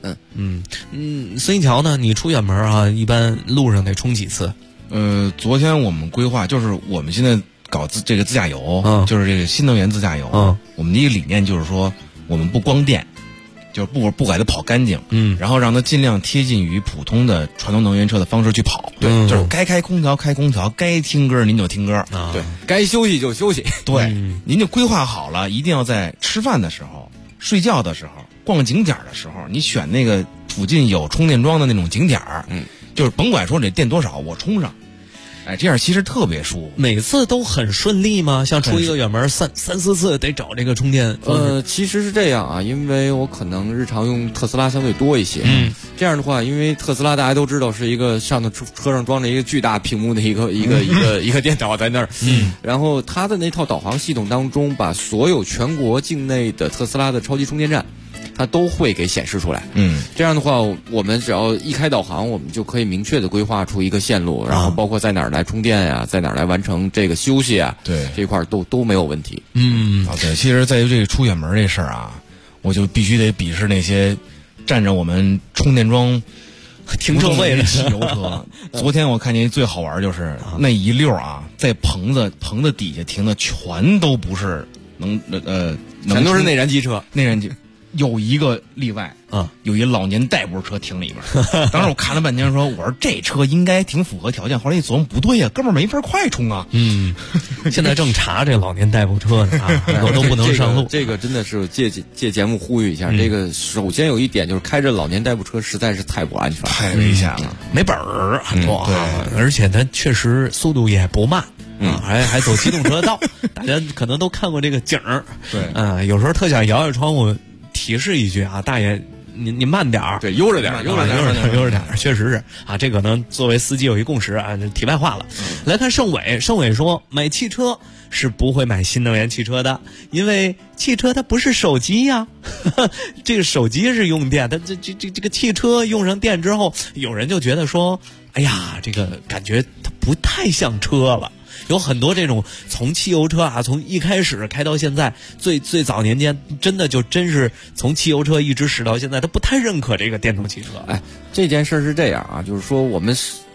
孙一桥呢？你出远门啊，一般路上得充几次？ 昨天我们规划就是我们现在搞这个自驾游，就是这个新能源自驾游。我们的一个理念就是说，我们不光电，就是不给它跑干净，然后让它尽量贴近于普通的传统能源车的方式去跑。对，就是该开空调开空调，该听歌您就听歌， 对，该休息就休息。 对，您就规划好了，一定要在吃饭的时候、睡觉的时候、逛景点的时候，你选那个附近有充电桩的那种景点就是甭管说这电多少，我充上。这样其实特别舒服。 每次都很顺利吗？像出一个远门三四次得找这个充电。 其实是这样啊，因为我可能日常用特斯拉相对多一些。这样的话，因为特斯拉大家都知道是一个上头车上装着一个巨大屏幕的一个电脑在那儿。然后它的那套导航系统当中，把所有全国境内的特斯拉的超级充电站，它都会给显示出来。这样的话，我们只要一开导航，我们就可以明确的规划出一个线路，然后包括在哪儿来充电呀，在哪儿来完成这个休息啊， 对， 这块都没有问题。 对，其实在于这个出远门这事儿啊，我就必须得鄙视那些占着我们充电桩停车位的汽油车。昨天我看见最好玩就是那一溜在棚子底下停的全都不是全都是内燃机车， 内燃机。有一个例外有一老年代步车停里边。当时我看了半天，我说这车应该挺符合条件。后来一琢磨，不对呀，哥们儿没法快充啊。 现在正查这老年代步车呢都不能上路。 这个真的是借节目呼吁一下。这个首先有一点就是开着老年代步车实在是太不安全了， 太危险了， 没本儿很多而且它确实速度也不慢。还走机动车道，大家可能都看过这个景儿。 对， 有时候特想摇摇窗户提示一句啊，大爷，你慢点儿， 对，悠着点儿， 确实是啊，这可能作为司机有一共识啊。题外话了，来看盛伟说买汽车是不会买新能源汽车的，因为汽车它不是手机呀，这个手机是用电，它这个汽车用上电之后，有人就觉得说，哎呀，这个感觉它不太像车了。有很多这种从汽油车从一开始开到现在，最早年间真是从汽油车一直使到现在，他不太认可这个电动汽车。 这件事是这样啊，就是说我们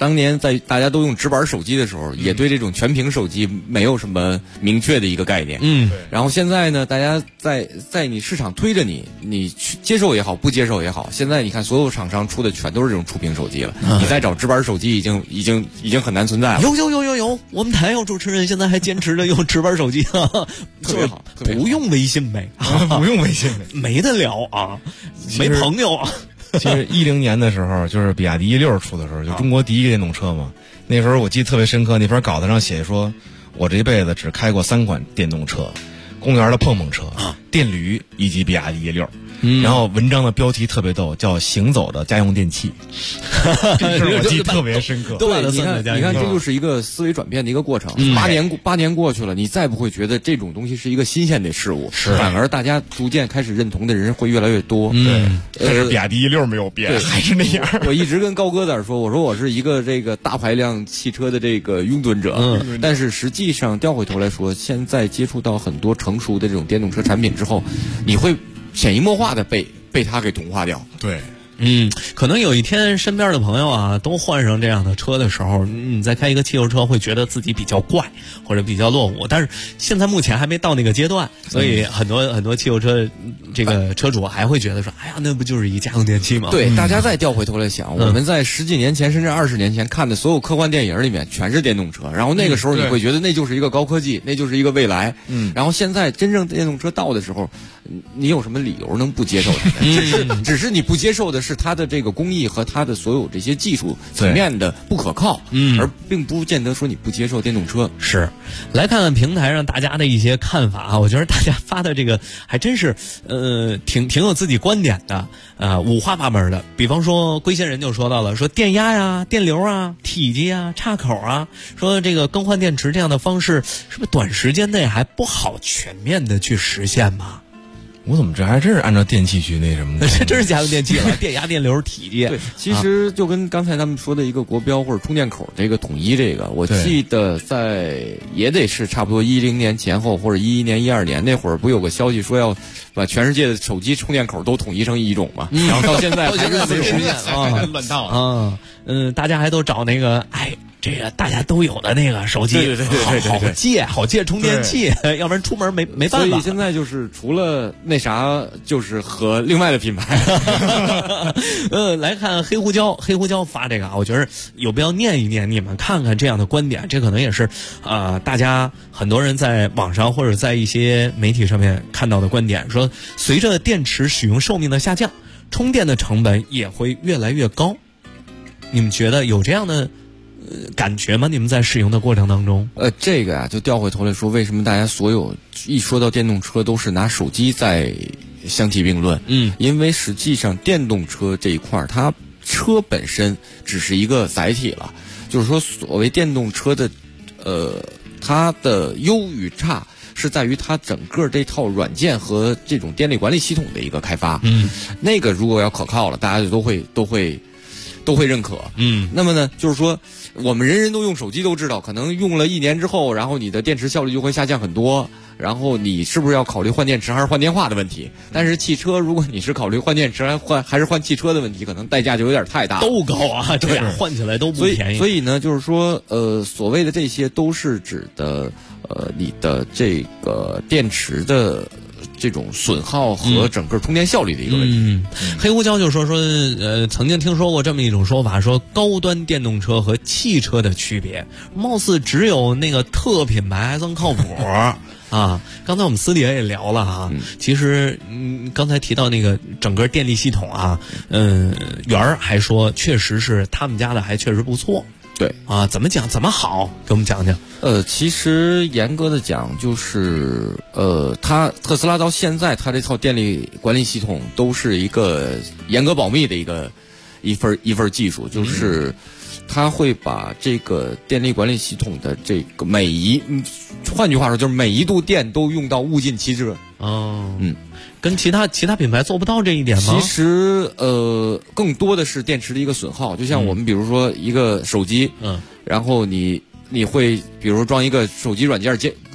当年在大家都用直板手机的时候，也对这种全屏手机没有什么明确的一个概念。然后现在呢，大家在你市场推着你去接受也好，不接受也好，现在你看所有厂商出的全都是这种触屏手机了。你再找直板手机已经很难存在了。 有，我们台有主持人现在还坚持着用直板手机啊， 特别好， 不用微信呗， 不用微信呗， 没得聊啊，没朋友啊。 其实10年的时候，就是比亚迪E6出的时候，就中国第一个电动车嘛。那时候我记得特别深刻，那篇稿子上写说，我这一辈子只开过3款电动车，公园的碰碰车、电驴以及比亚迪E6。然后文章的标题特别逗，叫行走的家用电器。这事我记得特别深刻。 对，你看，这就是一个思维转变的一个过程。8年过去了，你再不会觉得这种东西是一个新鲜的事物，反而大家逐渐开始认同的人会越来越多。 对，但是比亚迪E6没有变，还是那样。 我一直跟高哥在说，我说我是一个这个大排量汽车的这个拥趸者，但是实际上调回头来说，现在接触到很多成熟的这种电动车产品之后，你会潜移默化的被它给同化掉。 对， 可能有一天身边的朋友啊都换上这样的车的时候，你再开一个汽油车会觉得自己比较怪或者比较落伍，但是现在目前还没到那个阶段，所以很多汽油车这个车主还会觉得说，哎呀，那不就是一家用电器吗？ 对，大家再调回头来想，我们在10几年前甚至20年前看的所有科幻电影里面全是电动车，然后那个时候你会觉得那就是一个高科技，那就是一个未来。然后现在真正电动车到的时候，你有什么理由能不接受它？只是你不接受的是它的这个工艺和它的所有这些技术层面的不可靠，而并不见得说你不接受电动车。 是，来看看平台上大家的一些看法啊，我觉得大家发的这个还真是挺有自己观点的，五花八门的。比方说龟仙人就说到了，说电压呀、电流啊、体积啊、插口啊，说这个更换电池这样的方式是不是短时间内还不好全面的去实现嘛？ 我怎么这还真是按照电器去那什么的？ 这真是家用电器了，电压、电流、体积。 对，其实就跟刚才他们说的一个国标或者充电口这个统一这个，我记得也得是差不多10年前后或者11年、12年那会儿，不有个消息说要把全世界的手机充电口都统一成一种嘛？然后到现在还是没有实现啊，乱套啊。 大家还都找那个这个大家都有的那个手机，对，好借充电器，要不然出门没办法。 所以现在就是除了那啥，就是和另外的品牌。 来看黑胡椒发这个啊，我觉得有必要念一念，你们看看这样的观点，这可能也是大家很多人在网上或者在一些媒体上面看到的观点，说随着电池使用寿命的下降，充电的成本也会越来越高。你们觉得有这样的感觉吗？你们在使用的过程当中？ 这个就调回头来说，为什么大家所有一说到电动车都是拿手机在相提并论？因为实际上电动车这一块，它车本身只是一个载体了。就是说，所谓电动车的它的优与差是在于它整个这套软件和这种电力管理系统的一个开发。那个如果要可靠了，大家就都会认可。那么呢，就是说我们人人都用手机都知道，可能用了1年之后，然后你的电池效率就会下降很多，然后你是不是要考虑换电池还是换电话的问题？但是汽车，如果你是考虑换电池还是换汽车的问题，可能代价就有点太大了， 都高啊，这俩换起来都不便宜。 所以呢，就是说所谓的这些都是指的你的这个电池的这种损耗和整个充电效率的一个问题。 黑胡椒就说曾经听说过这么一种说法，说高端电动车和汽车的区别，貌似只有那个特品牌还算靠谱啊。刚才我们私底下也聊了啊，其实刚才提到那个整个电力系统啊，元儿还说确实是他们家的还确实不错。 对啊，怎么讲怎么好，给我们讲讲。 其实严格的讲，就是特斯拉到现在它这套电力管理系统都是一个严格保密的一份技术，就是它会把这个电力管理系统的这个换句话说，就是每一度电都用到物尽其致。 跟其他品牌做不到这一点吗？ 其实更多的是电池的一个损耗，就像我们比如说一个手机，然后你会比如说装一个手机软件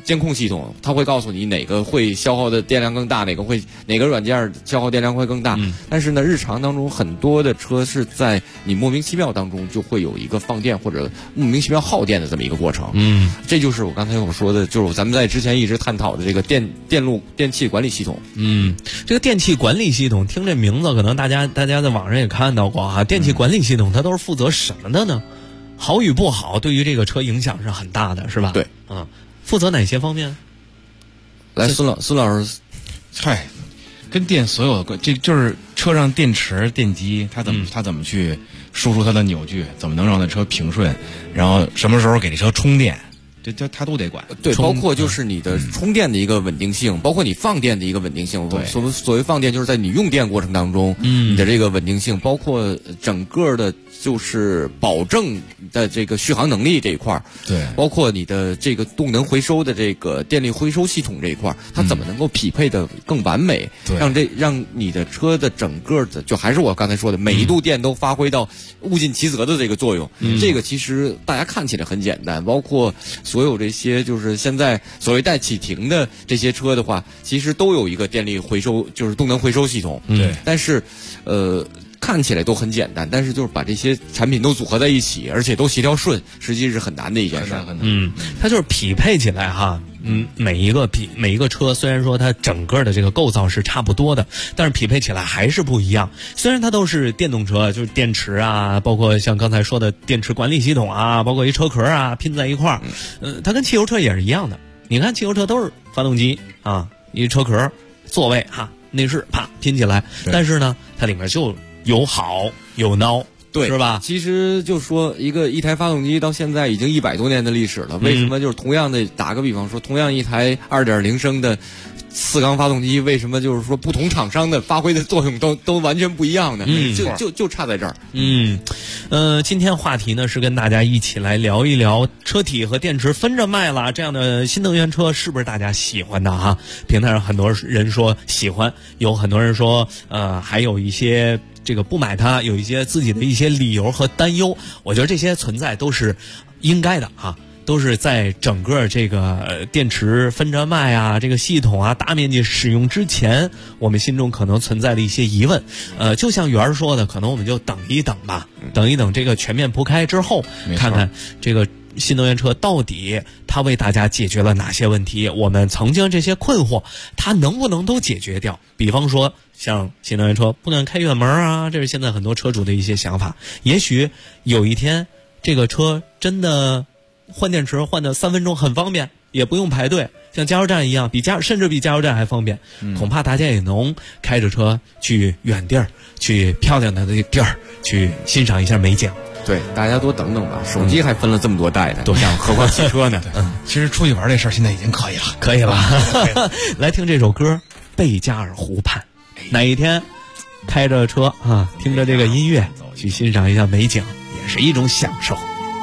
监控系统，它会告诉你哪个会消耗的电量更大，哪个软件消耗电量会更大。但是呢，日常当中很多的车是在你莫名其妙当中就会有一个放电或者莫名其妙耗电的这么一个过程。这就是我刚才我说的，就是咱们在之前一直探讨的这个电气管理系统。 这个电气管理系统，听这名字，可能大家在网上也看到过啊。电气管理系统它都是负责什么的呢？好与不好，对于这个车影响是很大的，是吧？ 对， 负责哪些方面？ 来，孙老师， 跟电所有的这就是车上电池、电机，它怎么去输出它的扭矩，怎么能让这车平顺，然后什么时候给这车充电。这他都得管， 对，包括就是你的充电的一个稳定性，包括你放电的一个稳定性。所谓放电，就是在你用电过程当中，你的这个稳定性，包括整个的，就是保证的这个续航能力这一块， 对， 包括你的这个动能回收的这个电力回收系统这一块，它怎么能够匹配的更完美，让你的车的整个的，就还是我刚才说的，每一度电都发挥到物尽其责的这个作用。这个其实大家看起来很简单，包括所有这些就是现在所谓带启停的这些车的话，其实都有一个电力回收，就是动能回收系统。 对， 但是看起来都很简单，但是就是把这些产品都组合在一起，而且都协调顺，实际是很难的一件事。 它就是匹配起来哈。每一个车虽然说它整个的这个构造是差不多的，但是匹配起来还是不一样。虽然它都是电动车，就是电池啊，包括像刚才说的电池管理系统啊，包括一车壳啊拼在一块儿，它跟汽油车也是一样的。你看汽油车都是发动机啊，一车壳、座位哈、内饰啪拼起来，但是呢，它里面就有好有孬。 对， 是吧？ 其实就说一台发动机到现在已经100多年的历史了，为什么就是同样的打个比方说，同样一台2.0升的4缸发动机，为什么就是说不同厂商的发挥的作用都完全不一样呢？就差在这儿。 今天话题呢是跟大家一起来聊一聊车体和电池分着卖了这样的新能源车是不是大家喜欢的哈？平台上很多人说喜欢，有很多人说还有一些这个不买它，有一些自己的一些理由和担忧。我觉得这些存在都是应该的哈。都是在整个这个电池分着卖啊，这个系统啊大面积使用之前，我们心中可能存在的一些疑问。就像元儿说的，可能我们就等一等吧，等一等这个全面铺开之后，看看这个新能源车到底它为大家解决了哪些问题，我们曾经这些困惑它能不能都解决掉。比方说像新能源车不能开远门啊，这是现在很多车主的一些想法。也许有一天这个车真的换电池换的3分钟很方便，也不用排队，像加油站一样，甚至比加油站还方便。恐怕大家也能开着车去远地儿，去漂亮的地儿，去欣赏一下美景。 对，大家多等等吧。手机还分了这么多代呢，何况汽车呢？ 其实出去玩这事儿现在已经可以了， 可以了。来听这首歌《贝加尔湖畔》。哪一天开着车啊，听着这个音乐，去欣赏一下美景，也是一种享受。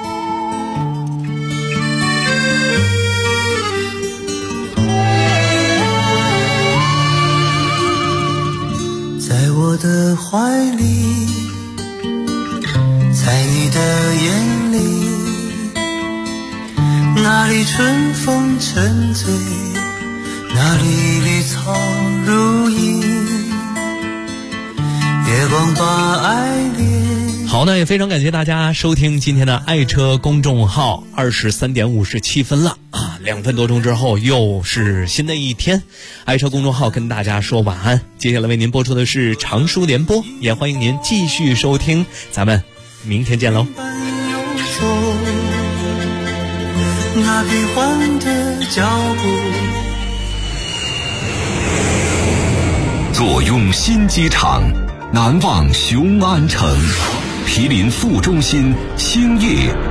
在我的怀里，在你的眼里，那里春风沉醉，那里绿草如茵，月光把爱恋。 好的，也非常感谢大家收听今天的爱车公众号。23点57分了啊，2分多钟之后又是新的一天。爱车公众号跟大家说晚安。接下来为您播出的是长书联播，也欢迎您继续收听，咱们明天见喽。 那变幻的脚步， 坐拥新机场，难忘雄安城，毗邻副中心，兴业